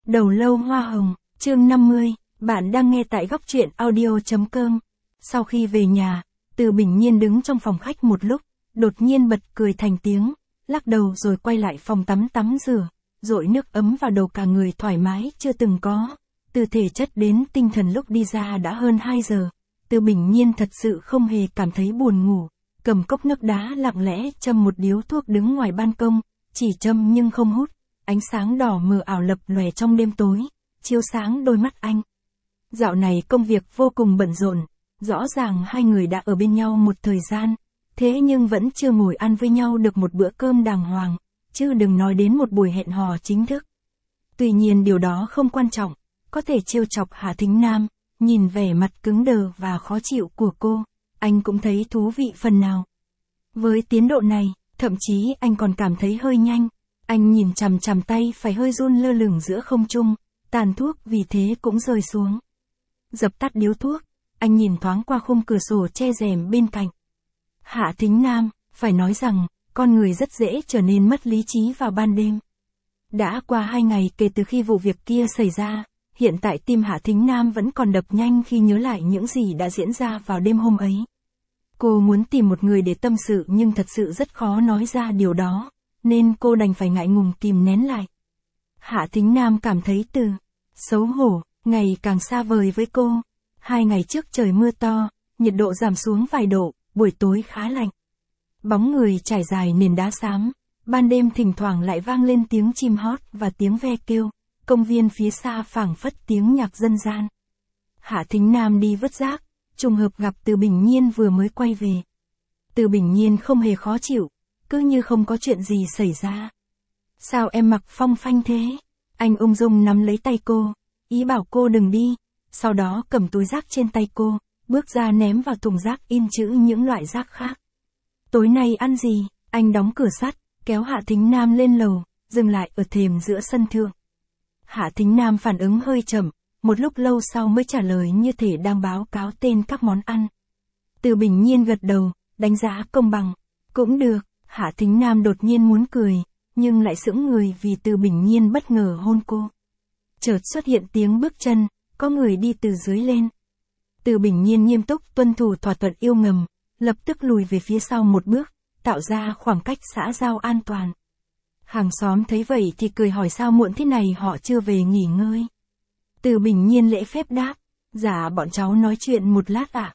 Đầu lâu hoa hồng, chương 50, bạn đang nghe tại góc truyện audio.com. Sau khi về nhà, Từ Bình Nhiên đứng trong phòng khách một lúc, đột nhiên bật cười thành tiếng, lắc đầu rồi quay lại phòng tắm rửa, dội nước ấm vào đầu, cả người thoải mái chưa từng có. Từ thể chất đến tinh thần lúc đi ra đã hơn 2 giờ, Từ Bình Nhiên thật sự không hề cảm thấy buồn ngủ, cầm cốc nước đá lặng lẽ châm một điếu thuốc đứng ngoài ban công, chỉ châm nhưng không hút. Ánh sáng đỏ mờ ảo lập lòe trong đêm tối, chiếu sáng đôi mắt anh. Dạo này công việc vô cùng bận rộn, rõ ràng hai người đã ở bên nhau một thời gian, thế nhưng vẫn chưa ngồi ăn với nhau được một bữa cơm đàng hoàng, chứ đừng nói đến một buổi hẹn hò chính thức. Tuy nhiên điều đó không quan trọng, có thể trêu chọc Hạ Thính Nam, nhìn vẻ mặt cứng đờ và khó chịu của cô, anh cũng thấy thú vị phần nào. Với tiến độ này, thậm chí anh còn cảm thấy hơi nhanh. Anh nhìn chằm chằm tay phải hơi run lơ lửng giữa không trung, tàn thuốc vì thế cũng rơi xuống. Dập tắt điếu thuốc, anh nhìn thoáng qua khung cửa sổ che rèm bên cạnh. Hạ Thính Nam, phải nói rằng, con người rất dễ trở nên mất lý trí vào ban đêm. Đã qua 2 ngày kể từ khi vụ việc kia xảy ra, hiện tại tim Hạ Thính Nam vẫn còn đập nhanh khi nhớ lại những gì đã diễn ra vào đêm hôm ấy. Cô muốn tìm một người để tâm sự nhưng thật sự rất khó nói ra điều đó, nên cô đành phải ngại ngùng kìm nén lại. Hạ Thính Nam cảm thấy xấu hổ, ngày càng xa vời với cô. 2 ngày trước trời mưa to, nhiệt độ giảm xuống vài độ, buổi tối khá lạnh. Bóng người trải dài nền đá xám, ban đêm thỉnh thoảng lại vang lên tiếng chim hót và tiếng ve kêu, công viên phía xa phảng phất tiếng nhạc dân gian. Hạ Thính Nam đi vứt rác, trùng hợp gặp Từ Bình Nhiên vừa mới quay về. Từ Bình Nhiên không hề khó chịu, cứ như không có chuyện gì xảy ra. Sao em mặc phong phanh thế? Anh ung dung nắm lấy tay cô, ý bảo cô đừng đi, sau đó cầm túi rác trên tay cô, bước ra ném vào thùng rác in chữ những loại rác khác. Tối nay ăn gì? Anh đóng cửa sắt, kéo Hạ Thính Nam lên lầu, dừng lại ở thềm giữa sân thượng. Hạ Thính Nam phản ứng hơi chậm, một lúc lâu sau mới trả lời như thể đang báo cáo tên các món ăn. Từ Bình Nhiên gật đầu, đánh giá công bằng. Cũng được. Hạ Thính Nam đột nhiên muốn cười, nhưng lại sững người vì Từ Bình Nhiên bất ngờ hôn cô. Chợt xuất hiện tiếng bước chân, có người đi từ dưới lên. Từ Bình Nhiên nghiêm túc tuân thủ thỏa thuận yêu ngầm, lập tức lùi về phía sau một bước, tạo ra khoảng cách xã giao an toàn. Hàng xóm thấy vậy thì cười hỏi sao muộn thế này họ chưa về nghỉ ngơi. Từ Bình Nhiên lễ phép đáp, dạ bọn cháu nói chuyện một lát ạ,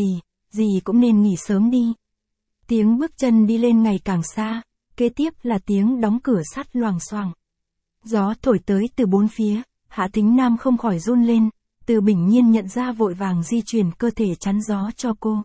gì cũng nên nghỉ sớm đi. Tiếng bước chân đi lên ngày càng xa, kế tiếp là tiếng đóng cửa sắt loảng xoảng. Gió thổi tới từ bốn phía, Hạ Thính Nam không khỏi run lên, Từ Bình Nhiên nhận ra vội vàng di chuyển cơ thể chắn gió cho cô.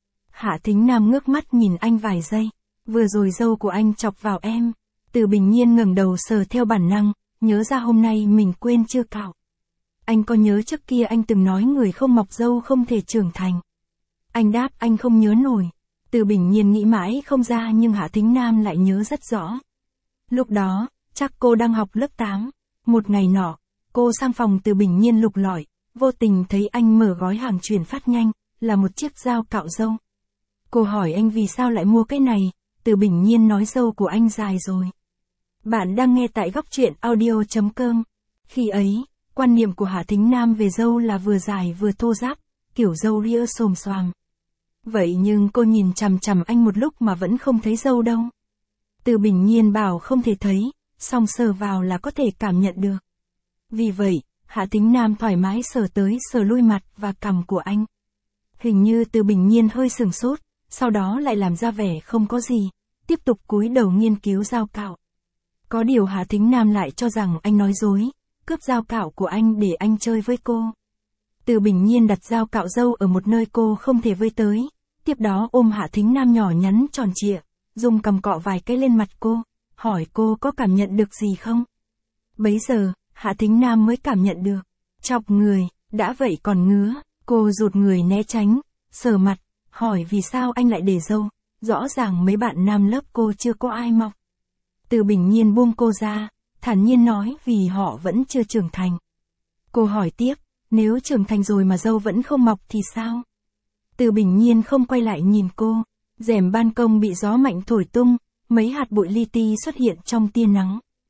Hạ Thính Nam ngước mắt nhìn anh vài giây, vừa rồi râu của anh chọc vào em. Từ Bình Nhiên ngẩng đầu sờ theo bản năng, nhớ ra hôm nay mình quên chưa cạo. Anh có nhớ trước kia anh từng nói người không mọc râu không thể trưởng thành. Anh đáp anh không nhớ nổi. Từ Bình Nhiên nghĩ mãi không ra nhưng Hạ Thính Nam lại nhớ rất rõ. Lúc đó, chắc cô đang học lớp 8. Một ngày nọ, cô sang phòng Từ Bình Nhiên lục lọi, vô tình thấy anh mở gói hàng chuyển phát nhanh, là một chiếc dao cạo râu. Cô hỏi anh vì sao lại mua cái này, Từ Bình Nhiên nói râu của anh dài rồi. Bạn đang nghe tại góc truyện audio.com. Khi ấy, quan niệm của Hạ Thính Nam về râu là vừa dài vừa thô ráp, kiểu râu ria xồm xoàm. Vậy nhưng cô nhìn chằm chằm anh một lúc mà vẫn không thấy râu đâu. Từ Bình Nhiên bảo không thể thấy, song sờ vào là có thể cảm nhận được. Vì vậy, Hạ Thính Nam thoải mái sờ tới sờ lui mặt và cằm của anh. Hình như Từ Bình Nhiên hơi sửng sốt, sau đó lại làm ra vẻ không có gì, tiếp tục cúi đầu nghiên cứu dao cạo. Có điều Hạ Thính Nam lại cho rằng anh nói dối, cướp dao cạo của anh để anh chơi với cô. Từ Bình Nhiên đặt dao cạo râu ở một nơi cô không thể với tới, tiếp đó ôm Hạ Thính Nam nhỏ nhắn tròn trịa, dùng cằm cọ vài cái lên mặt cô, hỏi cô có cảm nhận được gì không. Bấy giờ, Hạ Thính Nam mới cảm nhận được, chọc người, đã vậy còn ngứa, cô rụt người né tránh, sờ mặt, hỏi vì sao anh lại để râu, rõ ràng mấy bạn nam lớp cô chưa có ai mọc. Từ Bình Nhiên buông cô ra, thản nhiên nói vì họ vẫn chưa trưởng thành. Cô hỏi tiếp, nếu trưởng thành rồi mà râu vẫn không mọc thì sao? Từ Bình Nhiên không quay lại nhìn cô, rèm ban công bị gió mạnh thổi tung, mấy hạt bụi li ti xuất hiện trong tia nắng.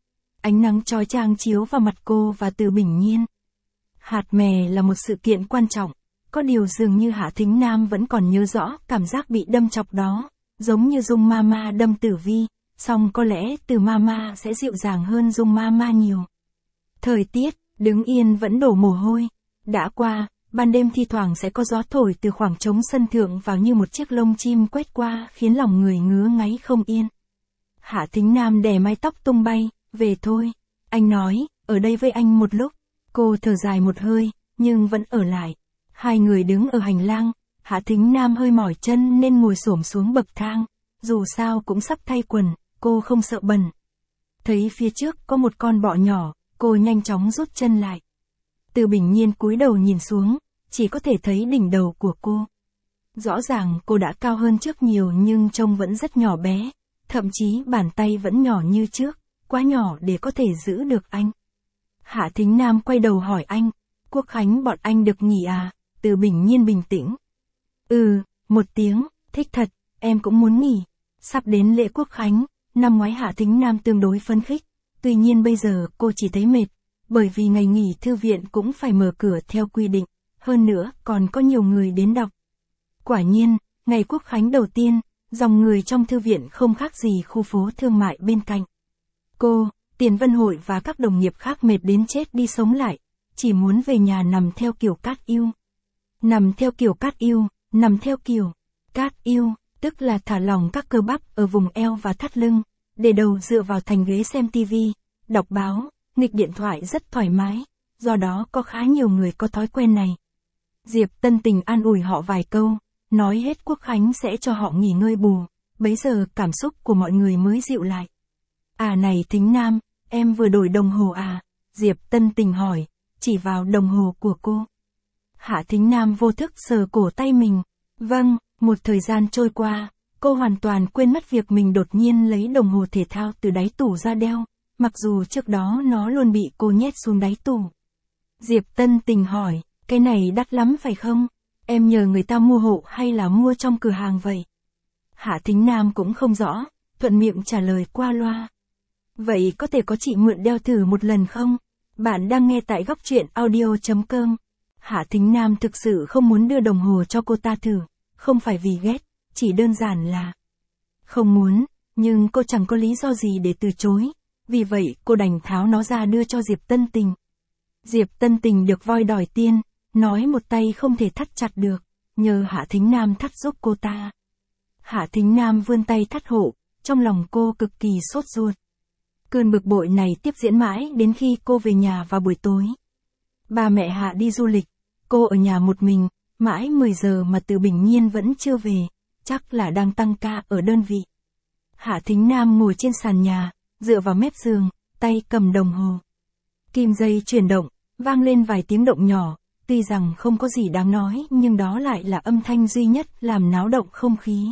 Ánh nắng chói chang chiếu vào mặt cô và Từ Bình Nhiên. Hạt mè là một sự kiện quan trọng, có điều dường như Hạ Thính Nam vẫn còn nhớ rõ cảm giác bị đâm chọc đó, giống như Dung Mama đâm Tử Vi, song có lẽ Từ Mama sẽ dịu dàng hơn Dung Mama nhiều. Thời tiết, đứng yên vẫn đổ mồ hôi. Đã qua, ban đêm thi thoảng sẽ có gió thổi từ khoảng trống sân thượng vào như một chiếc lông chim quét qua khiến lòng người ngứa ngáy không yên. Hạ Thính Nam đè mái tóc tung bay, về thôi. Anh nói, ở đây với anh một lúc. Cô thở dài một hơi, nhưng vẫn ở lại. Hai người đứng ở hành lang, Hạ Thính Nam hơi mỏi chân nên ngồi xổm xuống bậc thang. Dù sao cũng sắp thay quần, cô không sợ bẩn. Thấy phía trước có một con bọ nhỏ, cô nhanh chóng rút chân lại. Từ Bình Nhiên cúi đầu nhìn xuống, chỉ có thể thấy đỉnh đầu của cô. Rõ ràng cô đã cao hơn trước nhiều nhưng trông vẫn rất nhỏ bé, thậm chí bàn tay vẫn nhỏ như trước, quá nhỏ để có thể giữ được anh. Hạ Thính Nam quay đầu hỏi anh, Quốc Khánh bọn anh được nghỉ à? Từ Bình Nhiên bình tĩnh. Một tiếng, thích thật, em cũng muốn nghỉ. Sắp đến lễ Quốc Khánh, năm ngoái Hạ Thính Nam tương đối phấn khích, tuy nhiên bây giờ cô chỉ thấy mệt, bởi vì ngày nghỉ thư viện cũng phải mở cửa theo quy định, hơn nữa còn có nhiều người đến đọc. Quả nhiên, ngày Quốc Khánh đầu tiên, dòng người trong thư viện không khác gì khu phố thương mại bên cạnh. Cô, Tiền Vân Hội và các đồng nghiệp khác mệt đến chết đi sống lại, chỉ muốn về nhà nằm theo kiểu cát yêu. Nằm theo kiểu cát yêu, nằm theo kiểu cát yêu, tức là thả lỏng các cơ bắp ở vùng eo và thắt lưng, để đầu dựa vào thành ghế xem tivi, đọc báo, nghịch điện thoại rất thoải mái, do đó có khá nhiều người có thói quen này. Diệp Tân Tình an ủi họ vài câu, nói hết Quốc Khánh sẽ cho họ nghỉ ngơi bù, bấy giờ cảm xúc của mọi người mới dịu lại. À này Thính Nam, em vừa đổi đồng hồ à? Diệp Tân Tình hỏi, chỉ vào đồng hồ của cô. Hạ Thính Nam vô thức sờ cổ tay mình. Vâng, một thời gian trôi qua, cô hoàn toàn quên mất việc mình đột nhiên lấy đồng hồ thể thao từ đáy tủ ra đeo, mặc dù trước đó nó luôn bị cô nhét xuống đáy tủ. Diệp Tân Tình hỏi, cái này đắt lắm phải không? Em nhờ người ta mua hộ hay là mua trong cửa hàng vậy? Hạ Thính Nam cũng không rõ, thuận miệng trả lời qua loa. Vậy có thể có chị mượn đeo thử một lần không? Bạn đang nghe tại góc truyện audio.com. Hạ Thính Nam thực sự không muốn đưa đồng hồ cho cô ta thử, không phải vì ghét, chỉ đơn giản là không muốn, nhưng cô chẳng có lý do gì để từ chối, vì vậy cô đành tháo nó ra đưa cho Diệp Tân Tình. Diệp Tân Tình được voi đòi tiên, nói một tay không thể thắt chặt được, nhờ Hạ Thính Nam thắt giúp cô ta. Hạ Thính Nam vươn tay thắt hộ, trong lòng cô cực kỳ sốt ruột. Cơn bực bội này tiếp diễn mãi đến khi cô về nhà vào buổi tối. Ba mẹ Hạ đi du lịch, cô ở nhà một mình, mãi 10 giờ mà Từ Bình Nhiên vẫn chưa về, chắc là đang tăng ca ở đơn vị. Hạ Thính Nam ngồi trên sàn nhà, dựa vào mép giường, tay cầm đồng hồ. Kim dây chuyển động, vang lên vài tiếng động nhỏ, tuy rằng không có gì đáng nói nhưng đó lại là âm thanh duy nhất làm náo động không khí.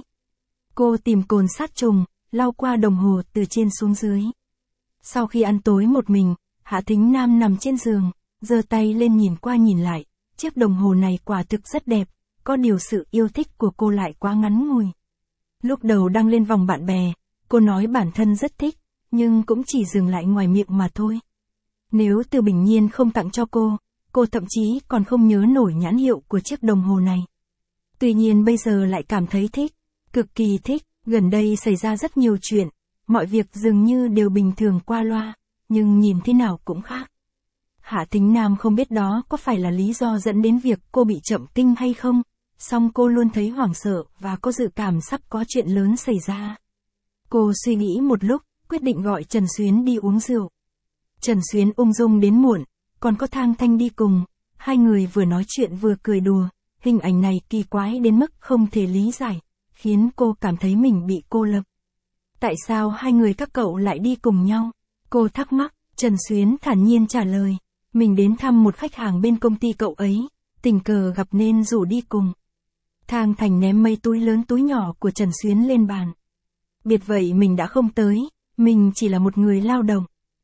Cô tìm cồn sát trùng, lau qua đồng hồ từ trên xuống dưới. Sau khi ăn tối một mình, Hạ Thính Nam nằm trên giường, giơ tay lên nhìn qua nhìn lại, chiếc đồng hồ này quả thực rất đẹp, có điều sự yêu thích của cô lại quá ngắn ngủi. Lúc đầu đăng lên vòng bạn bè, cô nói bản thân rất thích, nhưng cũng chỉ dừng lại ngoài miệng mà thôi. Nếu Từ Bình Nhiên không tặng cho cô thậm chí còn không nhớ nổi nhãn hiệu của chiếc đồng hồ này. Tuy nhiên bây giờ lại cảm thấy thích, cực kỳ thích, gần đây xảy ra rất nhiều chuyện, mọi việc dường như đều bình thường qua loa, nhưng nhìn thế nào cũng khác. Hạ Thính Nam không biết đó có phải là lý do dẫn đến việc cô bị chậm kinh hay không, song cô luôn thấy hoảng sợ và có dự cảm sắp có chuyện lớn xảy ra. Cô suy nghĩ một lúc, quyết định gọi Trần Xuyến đi uống rượu. Trần Xuyến ung dung đến muộn, còn có Thang Thanh đi cùng, hai người vừa nói chuyện vừa cười đùa, hình ảnh này kỳ quái đến mức không thể lý giải, khiến cô cảm thấy mình bị cô lập. Tại sao hai người các cậu lại đi cùng nhau? Cô thắc mắc, Trần Xuyến thản nhiên trả lời, mình đến thăm một khách hàng bên công ty cậu ấy, tình cờ gặp nên rủ đi cùng. Thang Thành ném mấy túi lớn túi nhỏ của Trần Xuyến lên bàn. Biệt vậy mình đã không tới, mình chỉ là một người lao động.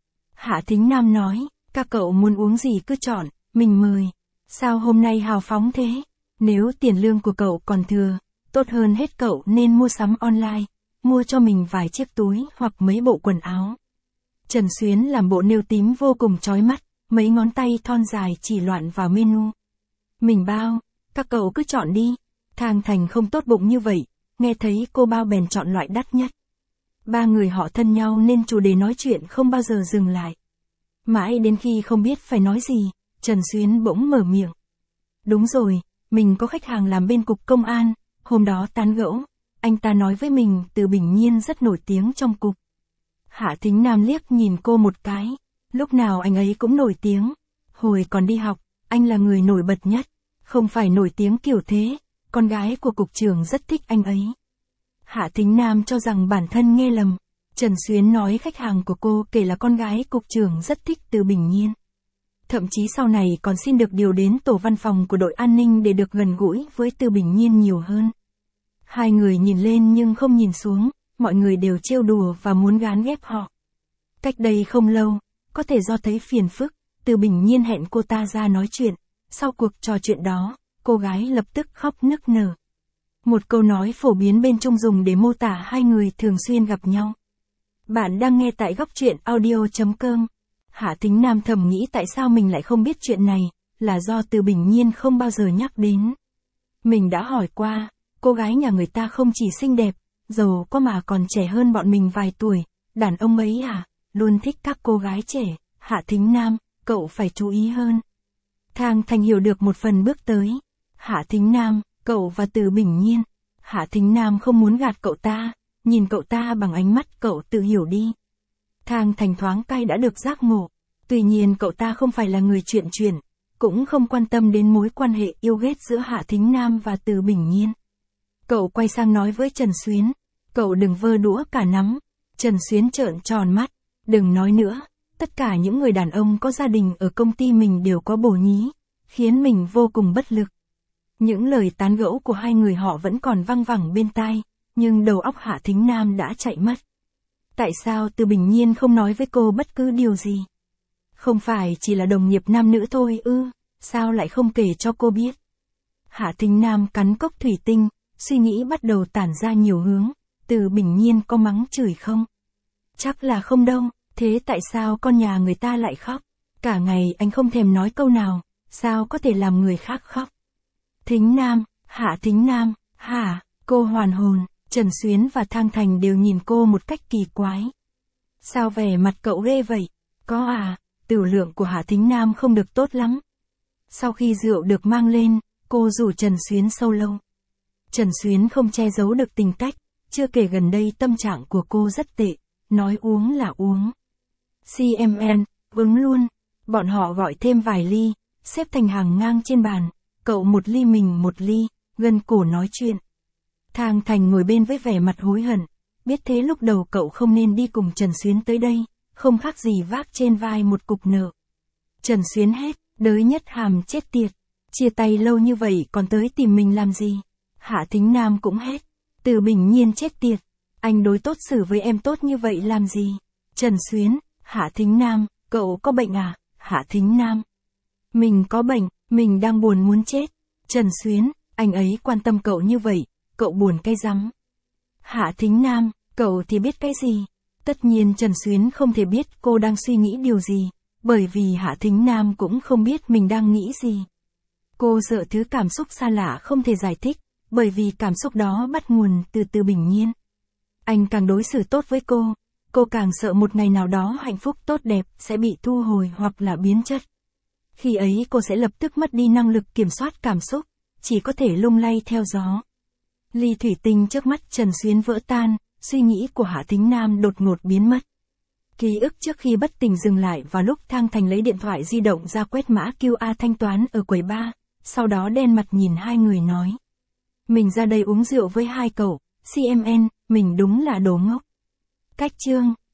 Hạ Thính Nam nói, các cậu muốn uống gì cứ chọn, mình mời. Sao hôm nay hào phóng thế? Nếu tiền lương của cậu còn thừa, tốt hơn hết cậu nên mua sắm online, mua cho mình vài chiếc túi hoặc mấy bộ quần áo. Trần Xuyến làm bộ nêu tím vô cùng chói mắt, mấy ngón tay thon dài chỉ loạn vào menu. Mình bao, các cậu cứ chọn đi. Thang Thành không tốt bụng như vậy, nghe thấy cô bao bèn chọn loại đắt nhất. Ba người họ thân nhau nên chủ đề nói chuyện không bao giờ dừng lại. Mãi đến khi không biết phải nói gì, Trần Xuyến bỗng mở miệng. Đúng rồi, mình có khách hàng làm bên cục công an, hôm đó tán gẫu, anh ta nói với mình Từ Bình Nhiên rất nổi tiếng trong cục. Hạ Thính Nam liếc nhìn cô một cái, lúc nào anh ấy cũng nổi tiếng. Hồi còn đi học, anh là người nổi bật nhất, không phải nổi tiếng kiểu thế, con gái của cục trưởng rất thích anh ấy. Hạ Thính Nam cho rằng bản thân nghe lầm, Trần Xuyến nói khách hàng của cô kể là con gái cục trưởng rất thích Từ Bình Nhiên. Thậm chí sau này còn xin được điều đến tổ văn phòng của đội an ninh để được gần gũi với Từ Bình Nhiên nhiều hơn. Hai người nhìn lên nhưng không nhìn xuống, mọi người đều trêu đùa và muốn gán ghép họ. Cách đây không lâu, có thể do thấy phiền phức, Từ Bình Nhiên hẹn cô ta ra nói chuyện. Sau cuộc trò chuyện đó, cô gái lập tức khóc nức nở. Một câu nói phổ biến bên Trung dùng để mô tả hai người thường xuyên gặp nhau. Bạn đang nghe tại góc truyện audio.com. Hạ Thính Nam thầm nghĩ tại sao mình lại không biết chuyện này, là do Từ Bình Nhiên không bao giờ nhắc đến. Mình đã hỏi qua, cô gái nhà người ta không chỉ xinh đẹp, giàu có mà còn trẻ hơn bọn mình vài tuổi, đàn ông ấy luôn thích các cô gái trẻ. Hạ Thính Nam, cậu phải chú ý hơn. Thang Thành hiểu được một phần bước tới. Hạ Thính Nam, cậu và Từ Bình Nhiên. Hạ Thính Nam không muốn gạt cậu ta, nhìn cậu ta bằng ánh mắt cậu tự hiểu đi. Thang Thành thoáng cay đã được giác ngộ. Tuy nhiên cậu ta không phải là người chuyện, cũng không quan tâm đến mối quan hệ yêu ghét giữa Hạ Thính Nam và Từ Bình Nhiên. Cậu quay sang nói với Trần Xuyến, cậu đừng vơ đũa cả nắm. Trần Xuyến trợn tròn mắt, đừng nói nữa, tất cả những người đàn ông có gia đình ở công ty mình đều có bồ nhí, khiến mình vô cùng bất lực. Những lời tán gẫu của hai người họ vẫn còn văng vẳng bên tai, nhưng đầu óc Hạ Thính Nam đã chạy mất. Tại sao Từ Bình Nhiên không nói với cô bất cứ điều gì? Không phải chỉ là đồng nghiệp nam nữ thôi ư, sao lại không kể cho cô biết? Hạ Thính Nam cắn cốc thủy tinh, suy nghĩ bắt đầu tản ra nhiều hướng. Từ Bình Nhiên có mắng chửi không? Chắc là không đâu, thế tại sao con nhà người ta lại khóc? Cả ngày anh không thèm nói câu nào, sao có thể làm người khác khóc? Thính Nam, Hạ Thính Nam, cô hoàn hồn. Trần Xuyến và Thang Thành đều nhìn cô một cách kỳ quái. Sao vẻ mặt cậu ghê vậy? Có tiểu lượng của Hạ Thính Nam không được tốt lắm. Sau khi rượu được mang lên, cô rủ Trần Xuyến sâu lâu. Trần Xuyến không che giấu được tình cách, chưa kể gần đây tâm trạng của cô rất tệ, nói uống là uống. CMN, uống luôn. Bọn họ gọi thêm vài ly, xếp thành hàng ngang trên bàn, cậu một ly mình một ly, gân cổ nói chuyện. Thang Thành ngồi bên với vẻ mặt hối hận, biết thế lúc đầu cậu không nên đi cùng Trần Xuyến tới đây, không khác gì vác trên vai một cục nợ. Trần Xuyến hét, đới nhất hàm chết tiệt, chia tay lâu như vậy còn tới tìm mình làm gì? Hạ Thính Nam cũng hét, Từ Bình Nhiên chết tiệt, anh đối tốt xử với em tốt như vậy làm gì? Trần Xuyến, Hạ Thính Nam, cậu có bệnh à? Hạ Thính Nam, mình có bệnh, mình đang buồn muốn chết. Trần Xuyến, anh ấy quan tâm cậu như vậy, cậu buồn cái rắm. Hạ Thính Nam, cậu thì biết cái gì? Tất nhiên Trần Xuyến không thể biết cô đang suy nghĩ điều gì, bởi vì Hạ Thính Nam cũng không biết mình đang nghĩ gì. Cô sợ thứ cảm xúc xa lạ không thể giải thích, bởi vì cảm xúc đó bắt nguồn từ Từ Bình Nhiên. Anh càng đối xử tốt với cô càng sợ một ngày nào đó hạnh phúc tốt đẹp sẽ bị thu hồi hoặc là biến chất. Khi ấy cô sẽ lập tức mất đi năng lực kiểm soát cảm xúc, chỉ có thể lung lay theo gió. Ly thủy tinh trước mắt Trần Xuyến vỡ tan, suy nghĩ của Hạ Thính Nam đột ngột biến mất. Ký ức trước khi bất tỉnh dừng lại vào lúc Thang Thành lấy điện thoại di động ra quét mã QR thanh toán ở quầy bar, sau đó đen mặt nhìn hai người nói. Mình ra đây uống rượu với hai cậu, CMN, mình đúng là đồ ngốc. Cách chương